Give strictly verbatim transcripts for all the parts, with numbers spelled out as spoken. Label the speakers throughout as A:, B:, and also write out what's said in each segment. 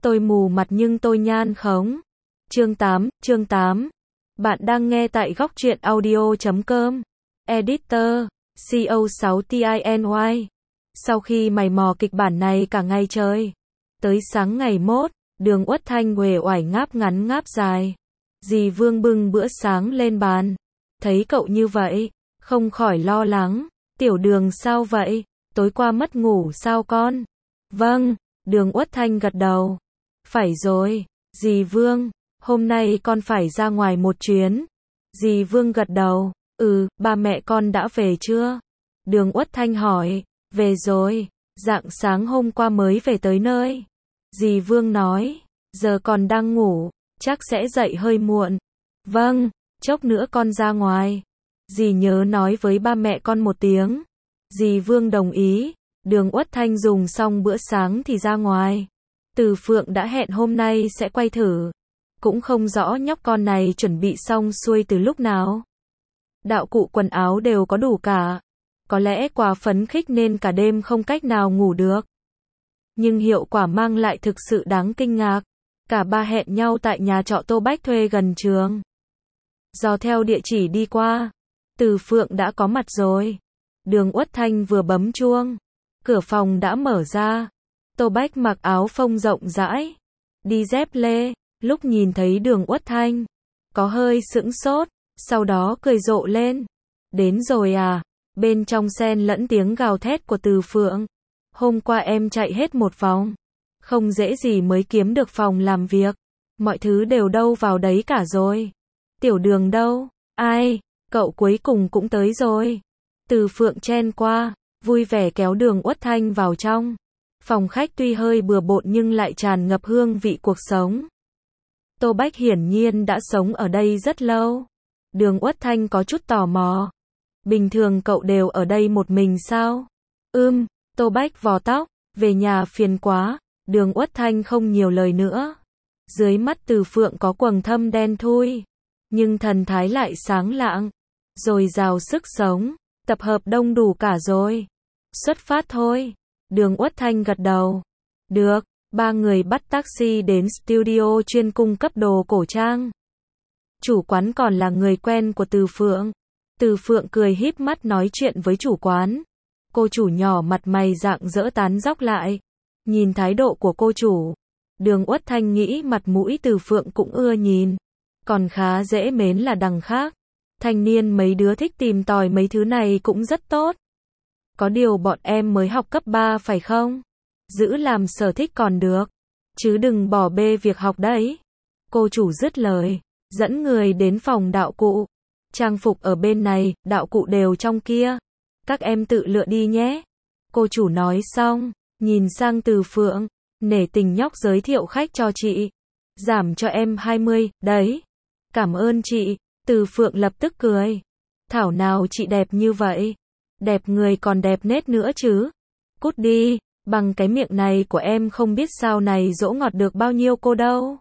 A: Tôi mù mặt nhưng tôi nhan khống. Chương tám, chương tám. Bạn đang nghe tại góc truyện audio chấm com. Editor, C O sáu T I N Y. Sau khi mày mò kịch bản này cả ngày trời, tới sáng ngày mốt, Đường Uất Thanh uể oải ngáp ngắn ngáp dài. Dì Vương bưng bữa sáng lên bàn, thấy cậu như vậy, không khỏi lo lắng. Tiểu Đường sao vậy? Tối qua mất ngủ sao con? Vâng, Đường Uất Thanh gật đầu. Phải rồi, dì Vương, hôm nay con phải ra ngoài một chuyến. Dì Vương gật đầu. Ừ, ba mẹ con đã về chưa? Đường Uất Thanh hỏi. Về rồi, rạng sáng hôm qua mới về tới nơi. Dì Vương nói. Giờ còn đang ngủ, chắc sẽ dậy hơi muộn. Vâng, chốc nữa con ra ngoài. Dì nhớ nói với ba mẹ con một tiếng. Dì Vương đồng ý. Đường Uất Thanh dùng xong bữa sáng thì ra ngoài. Từ Phượng đã hẹn hôm nay sẽ quay thử. Cũng không rõ nhóc con này chuẩn bị xong xuôi từ lúc nào. Đạo cụ quần áo đều có đủ cả. Có lẽ quá phấn khích nên cả đêm không cách nào ngủ được. Nhưng hiệu quả mang lại thực sự đáng kinh ngạc. Cả ba hẹn nhau tại nhà trọ Tô Bách thuê gần trường. Dò theo địa chỉ đi qua, Từ Phượng đã có mặt rồi. Đường Uất Thanh vừa bấm chuông, cửa phòng đã mở ra. Tô Bách mặc áo phông rộng rãi, đi dép lê, lúc nhìn thấy Đường Uất Thanh, có hơi sững sốt, sau đó cười rộ lên. Đến rồi à? Bên trong xen lẫn tiếng gào thét của Từ Phượng. Hôm qua em chạy hết một vòng, không dễ gì mới kiếm được phòng làm việc. Mọi thứ đều đâu vào đấy cả rồi. Tiểu Đường đâu? Ai? Cậu cuối cùng cũng tới rồi. Từ Phượng chen qua, vui vẻ kéo Đường Uất Thanh vào trong. Phòng khách tuy hơi bừa bộn nhưng lại tràn ngập hương vị cuộc sống. Tô Bách hiển nhiên đã sống ở đây rất lâu. Đường Uất Thanh có chút tò mò. Bình thường cậu đều ở đây một mình sao? Ưm, Tô Bách vò tóc, về nhà phiền quá. Đường Uất Thanh không nhiều lời nữa. Dưới mắt Từ Phượng có quầng thâm đen thui, nhưng thần thái lại sáng lạng, rồi rào sức sống. Tập hợp đông đủ cả rồi. Xuất phát thôi. Đường Uất Thanh gật đầu. Được, ba người bắt taxi đến studio chuyên cung cấp đồ cổ trang. Chủ quán còn là người quen của Từ Phượng. Từ Phượng cười híp mắt nói chuyện với chủ quán. Cô chủ nhỏ mặt mày rạng rỡ tán dóc lại. Nhìn thái độ của cô chủ, Đường Uất Thanh nghĩ mặt mũi Từ Phượng cũng ưa nhìn. Còn khá dễ mến là đằng khác. Thanh niên mấy đứa thích tìm tòi mấy thứ này cũng rất tốt. Có điều bọn em mới học cấp ba phải không? Giữ làm sở thích còn được, chứ đừng bỏ bê việc học đấy. Cô chủ dứt lời, dẫn người đến phòng đạo cụ. Trang phục ở bên này, đạo cụ đều trong kia. Các em tự lựa đi nhé. Cô chủ nói xong, nhìn sang Từ Phượng, nể tình nhóc giới thiệu khách cho chị. Giảm cho em hai mươi, đấy. Cảm ơn chị. Từ Phượng lập tức cười. Thảo nào chị đẹp như vậy. Đẹp người còn đẹp nết nữa chứ. Cút đi, bằng cái miệng này của em không biết sao này dỗ ngọt được bao nhiêu cô đâu.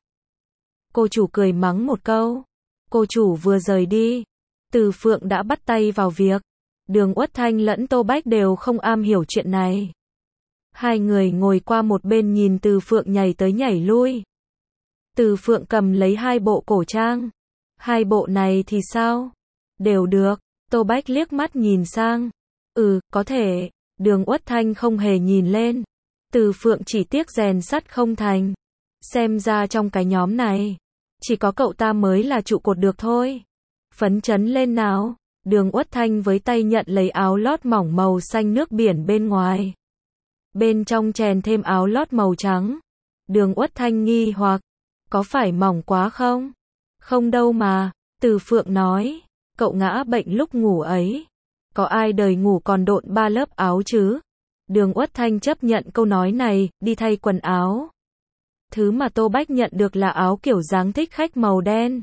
A: Cô chủ cười mắng một câu. Cô chủ vừa rời đi, Từ Phượng đã bắt tay vào việc. Đường Uất Thanh lẫn Tô Bách đều không am hiểu chuyện này. Hai người ngồi qua một bên nhìn Từ Phượng nhảy tới nhảy lui. Từ Phượng cầm lấy hai bộ cổ trang. Hai bộ này thì sao? Đều được. Tô Bách liếc mắt nhìn sang. Ừ, có thể. Đường Uất Thanh không hề nhìn lên. Từ Phượng chỉ tiếc rèn sắt không thành. Xem ra trong cái nhóm này, chỉ có cậu ta mới là trụ cột được thôi. Phấn chấn lên nào. Đường Uất Thanh với tay nhận lấy áo lót mỏng màu xanh nước biển bên ngoài. Bên trong chèn thêm áo lót màu trắng. Đường Uất Thanh nghi hoặc. Có phải mỏng quá không? Không đâu mà. Từ Phượng nói. Cậu ngã bệnh lúc ngủ ấy. Có ai đời ngủ còn độn ba lớp áo chứ? Đường Uất Thanh chấp nhận câu nói này, đi thay quần áo. Thứ mà Tô Bách nhận được là áo kiểu dáng thích khách màu đen.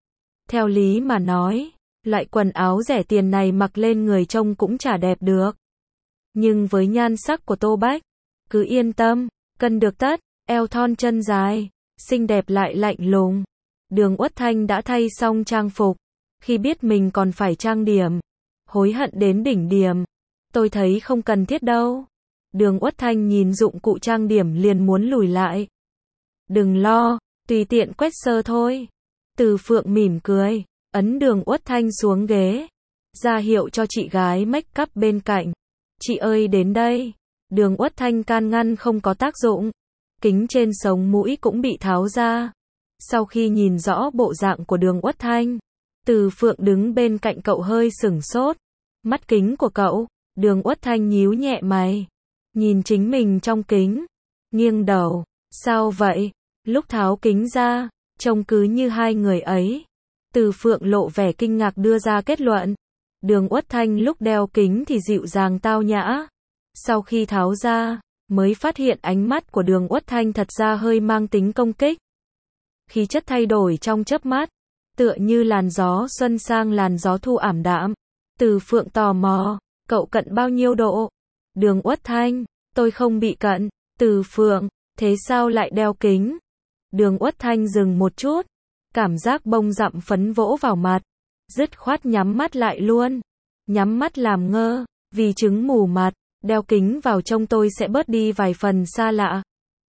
A: Theo lý mà nói, loại quần áo rẻ tiền này mặc lên người trông cũng chả đẹp được. Nhưng với nhan sắc của Tô Bách, cứ yên tâm, cân được tất, eo thon chân dài, xinh đẹp lại lạnh lùng. Đường Uất Thanh đã thay xong trang phục. Khi biết mình còn phải trang điểm, hối hận đến đỉnh điểm. Tôi thấy không cần thiết đâu. Đường Uất Thanh nhìn dụng cụ trang điểm liền muốn lùi lại. Đừng lo, tùy tiện quét sơ thôi. Từ Phượng mỉm cười, ấn Đường Uất Thanh xuống ghế, ra hiệu cho chị gái make up bên cạnh. Chị ơi đến đây. Đường Uất Thanh can ngăn không có tác dụng. Kính trên sống mũi cũng bị tháo ra. Sau khi nhìn rõ bộ dạng của Đường Uất Thanh, Từ Phượng đứng bên cạnh cậu hơi sửng sốt. Mắt kính của cậu, Đường Uất Thanh nhíu nhẹ mày. Nhìn chính mình trong kính, nghiêng đầu. Sao vậy? Lúc tháo kính ra, trông cứ như hai người ấy. Từ Phượng lộ vẻ kinh ngạc đưa ra kết luận. Đường Uất Thanh lúc đeo kính thì dịu dàng tao nhã. Sau khi tháo ra, mới phát hiện ánh mắt của Đường Uất Thanh thật ra hơi mang tính công kích. Khí chất thay đổi trong chớp mắt, tựa như làn gió xuân sang làn gió thu ảm đạm. Từ Phượng tò mò, cậu cận bao nhiêu độ? Đường Uất Thanh, tôi không bị cận. Từ Phượng, thế sao lại đeo kính? Đường Uất Thanh dừng một chút, cảm giác bông dặm phấn vỗ vào mặt, dứt khoát nhắm mắt lại luôn. Nhắm mắt làm ngơ, vì chứng mù mặt, đeo kính vào trông tôi sẽ bớt đi vài phần xa lạ.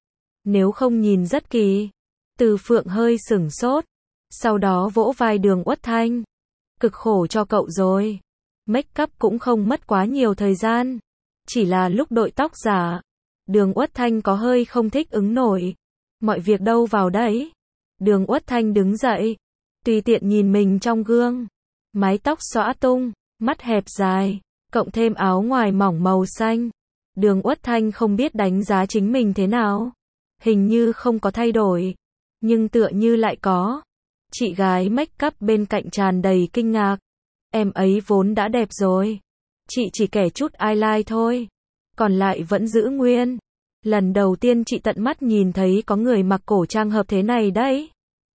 A: Nếu không nhìn rất kỳ. Từ Phượng hơi sửng sốt, sau đó vỗ vai Đường Uất Thanh. Cực khổ cho cậu rồi. Make up cũng không mất quá nhiều thời gian, chỉ là lúc đội tóc giả, Đường Uất Thanh có hơi không thích ứng nổi. Mọi việc đâu vào đấy. Đường Uất Thanh đứng dậy, tùy tiện nhìn mình trong gương. Mái tóc xõa tung, mắt hẹp dài, cộng thêm áo ngoài mỏng màu xanh. Đường Uất Thanh không biết đánh giá chính mình thế nào. Hình như không có thay đổi, nhưng tựa như lại có. Chị gái make up bên cạnh tràn đầy kinh ngạc. Em ấy vốn đã đẹp rồi. Chị chỉ kẻ chút eyeliner thôi, còn lại vẫn giữ nguyên. Lần đầu tiên chị tận mắt nhìn thấy có người mặc cổ trang hợp thế này đấy.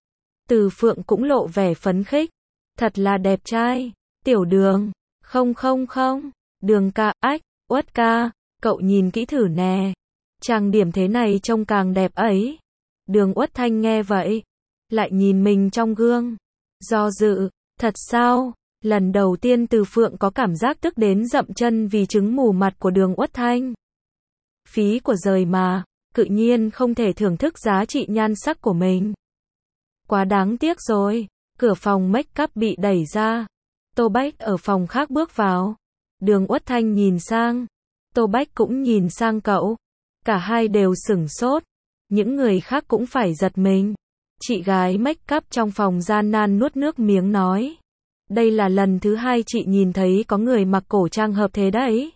A: Từ Phượng cũng lộ vẻ phấn khích. Thật là đẹp trai. Tiểu Đường. Không không không. Đường ca, ách, Uất ca, cậu nhìn kỹ thử nè. Trang điểm thế này trông càng đẹp ấy. Đường Uất Thanh nghe vậy, lại nhìn mình trong gương. Do dự, thật sao? Lần đầu tiên Từ Phượng có cảm giác tức đến dậm chân vì chứng mù mặt của Đường Uất Thanh. Phí của giời mà, tự nhiên không thể thưởng thức giá trị nhan sắc của mình. Quá đáng tiếc rồi. Cửa phòng make up bị đẩy ra. Tô Bách ở phòng khác bước vào. Đường Uất Thanh nhìn sang. Tô Bách cũng nhìn sang cậu. Cả hai đều sửng sốt. Những người khác cũng phải giật mình. Chị gái make up trong phòng gian nan nuốt nước miếng nói. Đây là lần thứ hai chị nhìn thấy có người mặc cổ trang hợp thế đấy.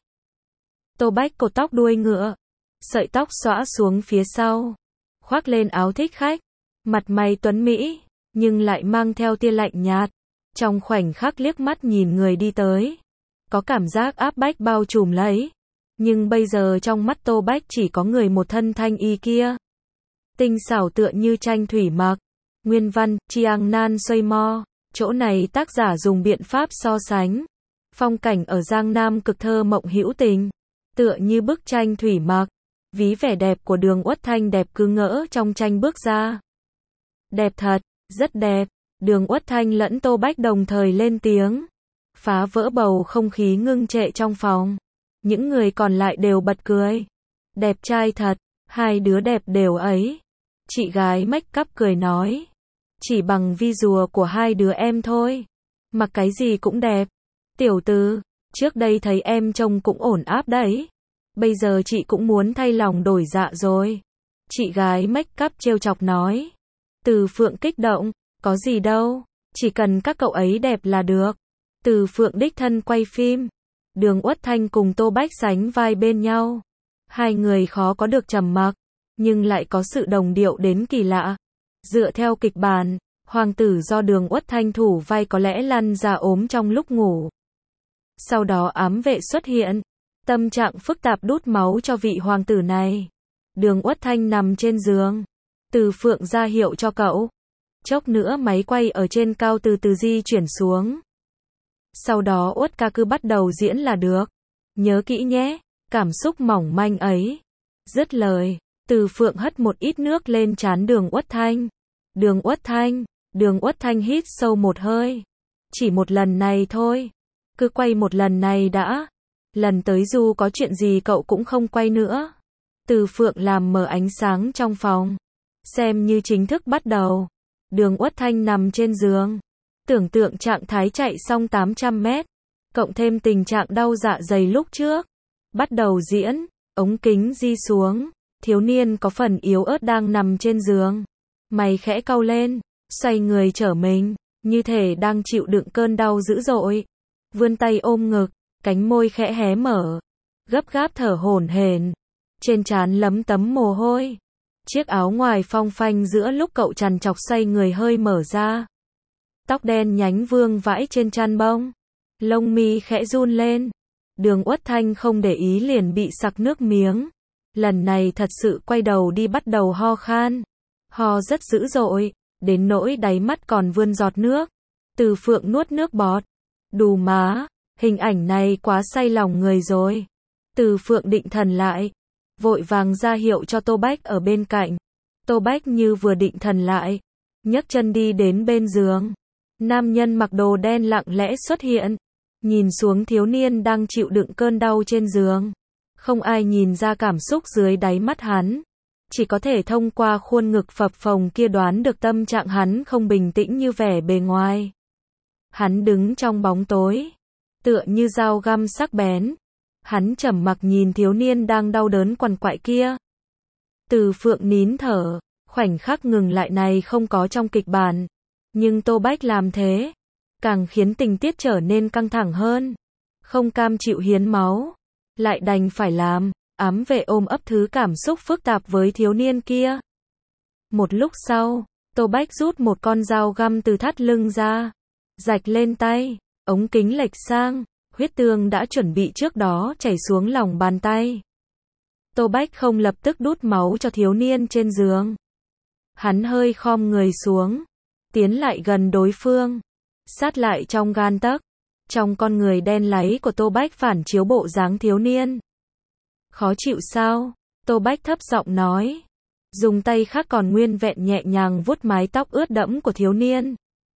A: Tô Bách cột tóc đuôi ngựa, sợi tóc xõa xuống phía sau, khoác lên áo thích khách, mặt mày tuấn mỹ, nhưng lại mang theo tia lạnh nhạt. Trong khoảnh khắc liếc mắt nhìn người đi tới, có cảm giác áp bách bao trùm lấy. Nhưng bây giờ trong mắt Tô Bách chỉ có người một thân thanh y kia. Tinh xảo tựa như tranh thủy mặc. Nguyên văn, Chiang Nan Xoay Mo. Chỗ này tác giả dùng biện pháp so sánh. Phong cảnh ở Giang Nam cực thơ mộng hữu tình. Tựa như bức tranh thủy mặc. Ví vẻ đẹp của Đường Uất Thanh đẹp cứ ngỡ trong tranh bước ra. Đẹp thật, rất đẹp. Đường Uất Thanh lẫn Tô Bách đồng thời lên tiếng. Phá vỡ bầu không khí ngưng trệ trong phòng. Những người còn lại đều bật cười. Đẹp trai thật, hai đứa đẹp đều ấy. Chị gái make up cười nói. Chỉ bằng visual của hai đứa em thôi. Mặc cái gì cũng đẹp. Tiểu Từ, trước đây thấy em trông cũng ổn áp đấy. Bây giờ chị cũng muốn thay lòng đổi dạ rồi. Chị gái make up trêu chọc nói. Từ Phượng kích động. Có gì đâu, chỉ cần các cậu ấy đẹp là được. Từ Phượng đích thân quay phim. Đường Uất Thanh cùng Tô Bách sánh vai bên nhau. Hai người khó có được trầm mặc, nhưng lại có sự đồng điệu đến kỳ lạ. Dựa theo kịch bản, hoàng tử do Đường Uất Thanh thủ vai có lẽ lăn ra ốm trong lúc ngủ. Sau đó ám vệ xuất hiện, tâm trạng phức tạp đút máu cho vị hoàng tử này. Đường Uất Thanh nằm trên giường. Từ Phượng ra hiệu cho cậu. Chốc nữa máy quay ở trên cao từ từ di chuyển xuống. Sau đó Uất ca cứ bắt đầu diễn là được. Nhớ kỹ nhé, cảm xúc mỏng manh ấy. Dứt lời, Từ Phượng hất một ít nước lên trán Đường Uất Thanh. Đường Uất Thanh, Đường Uất Thanh hít sâu một hơi. Chỉ một lần này thôi. Cứ quay một lần này đã. Lần tới dù có chuyện gì cậu cũng không quay nữa. Từ Phượng làm mờ ánh sáng trong phòng. Xem như chính thức bắt đầu. Đường Uất Thanh nằm trên giường. Tưởng tượng trạng thái chạy xong tám trăm mét. Cộng thêm tình trạng đau dạ dày lúc trước. Bắt đầu diễn. Ống kính di xuống. Thiếu niên có phần yếu ớt đang nằm trên giường. Mày khẽ cau lên. Xoay người trở mình. Như thể đang chịu đựng cơn đau dữ dội. Vươn tay ôm ngực. Cánh môi khẽ hé mở. Gấp gáp thở hổn hển. Trên trán lấm tấm mồ hôi. Chiếc áo ngoài phong phanh giữa lúc cậu trằn trọc xoay người hơi mở ra. Tóc đen nhánh vương vãi trên trán bông. Lông mi khẽ run lên. Đường Uất Thanh không để ý liền bị sặc nước miếng. Lần này thật sự quay đầu đi bắt đầu ho khan. Ho rất dữ dội, đến nỗi đáy mắt còn vươn giọt nước. Từ Phượng nuốt nước bọt. Đù má, hình ảnh này quá say lòng người rồi. Từ Phượng định thần lại. Vội vàng ra hiệu cho Tô Bách ở bên cạnh. Tô Bách như vừa định thần lại. Nhấc chân đi đến bên giường. Nam nhân mặc đồ đen lặng lẽ xuất hiện. Nhìn xuống thiếu niên đang chịu đựng cơn đau trên giường. Không ai nhìn ra cảm xúc dưới đáy mắt hắn. Chỉ có thể thông qua khuôn ngực phập phồng kia đoán được tâm trạng hắn không bình tĩnh như vẻ bề ngoài. Hắn đứng trong bóng tối. Tựa như dao găm sắc bén. Hắn trầm mặc nhìn thiếu niên đang đau đớn quằn quại kia. Từ Phượng nín thở. Khoảnh khắc ngừng lại này không có trong kịch bản. Nhưng Tô Bách làm thế. Càng khiến tình tiết trở nên căng thẳng hơn. Không cam chịu hiến máu. Lại đành phải làm. Ám vệ ôm ấp thứ cảm xúc phức tạp với thiếu niên kia. Một lúc sau, Tô Bách rút một con dao găm từ thắt lưng ra. Rạch lên tay. Ống kính lệch sang. Huyết tương đã chuẩn bị trước đó chảy xuống lòng bàn tay. Tô Bách không lập tức đút máu cho thiếu niên trên giường. Hắn hơi khom người xuống. Tiến lại gần đối phương. Sát lại trong gan tấc. Trong con người đen láy của Tô Bách phản chiếu bộ dáng thiếu niên. Khó chịu sao? Tô Bách thấp giọng nói. Dùng tay khác còn nguyên vẹn nhẹ nhàng vuốt mái tóc ướt đẫm của thiếu niên.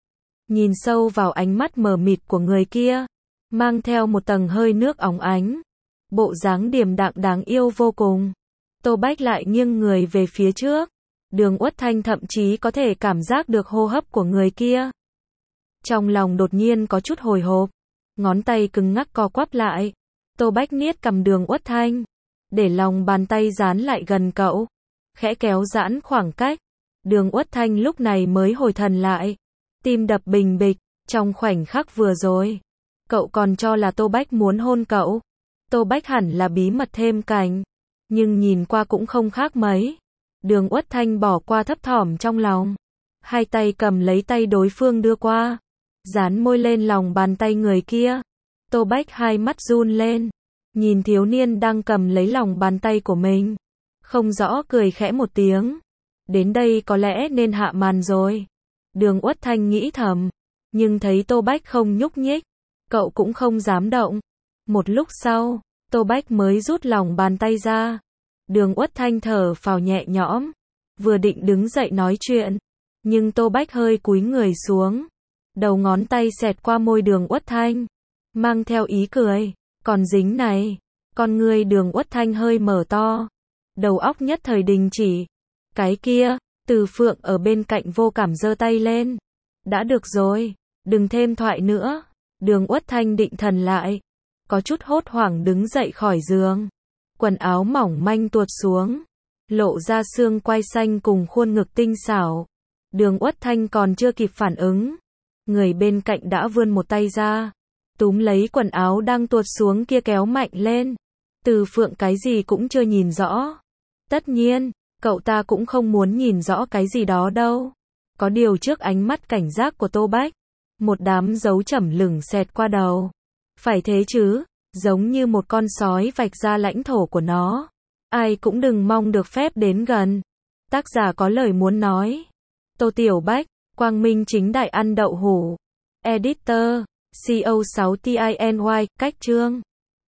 A: Nhìn sâu vào ánh mắt mờ mịt của người kia. Mang theo một tầng hơi nước óng ánh. Bộ dáng điềm đạm đáng yêu vô cùng. Tô Bách lại nghiêng người về phía trước. Đường Uất Thanh thậm chí có thể cảm giác được hô hấp của người kia. Trong lòng đột nhiên có chút hồi hộp. Ngón tay cứng ngắc co quắp lại. Tô Bách niết cầm Đường Uất Thanh. Để lòng bàn tay dán lại gần cậu. Khẽ kéo giãn khoảng cách. Đường Uất Thanh lúc này mới hồi thần lại. Tim đập bình bịch. Trong khoảnh khắc vừa rồi. Cậu còn cho là Tô Bách muốn hôn cậu. Tô Bách hẳn là bí mật thêm cảnh. Nhưng nhìn qua cũng không khác mấy. Đường Uất Thanh bỏ qua thấp thỏm trong lòng. Hai tay cầm lấy tay đối phương đưa qua. Dán môi lên lòng bàn tay người kia. Tô Bách hai mắt run lên. Nhìn thiếu niên đang cầm lấy lòng bàn tay của mình. Không rõ cười khẽ một tiếng. Đến đây có lẽ nên hạ màn rồi. Đường Uất Thanh nghĩ thầm. Nhưng thấy Tô Bách không nhúc nhích. Cậu cũng không dám động. Một lúc sau, Tô Bách mới rút lòng bàn tay ra. Đường Uất Thanh thở phào nhẹ nhõm. Vừa định đứng dậy nói chuyện. Nhưng Tô Bách hơi cúi người xuống. Đầu ngón tay xẹt qua môi Đường Uất Thanh. Mang theo ý cười. Còn dính này. Con người Đường Uất Thanh hơi mở to. Đầu óc nhất thời đình chỉ. Cái kia, Từ Phượng ở bên cạnh vô cảm giơ tay lên. Đã được rồi. Đừng thêm thoại nữa. Đường Uất Thanh định thần lại. Có chút hốt hoảng đứng dậy khỏi giường. Quần áo mỏng manh tuột xuống. Lộ ra xương quai xanh cùng khuôn ngực tinh xảo. Đường Uất Thanh còn chưa kịp phản ứng. Người bên cạnh đã vươn một tay ra. Túm lấy quần áo đang tuột xuống kia kéo mạnh lên. Từ Phượng cái gì cũng chưa nhìn rõ. Tất nhiên, cậu ta cũng không muốn nhìn rõ cái gì đó đâu. Có điều trước ánh mắt cảnh giác của Tô Bách. Một đám dấu chẩm lửng xẹt qua đầu. Phải thế chứ, giống như một con sói vạch ra lãnh thổ của nó. Ai cũng đừng mong được phép đến gần. Tác giả có lời muốn nói. Tô Tiểu Bách, Quang Minh chính đại ăn đậu hủ. Editor, C O sáu T I N Y, cách chương.